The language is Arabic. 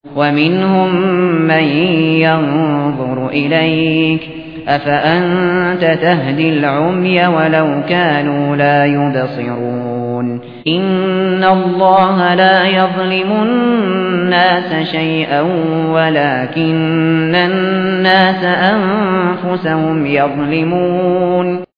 وَمِنْهُم مَّن يَنظُرُ إِلَيْكَ أَفَأَنتَ تَهْدِي الْعُمْيَ وَلَوْ كَانُوا لَا يُبْصِرُونَ إِنَّ اللَّهَ لَا يَظْلِمُ النَّاسَ شَيْئًا وَلَكِنَّ النَّاسَ أَنفُسَهُمْ يَظْلِمُونَ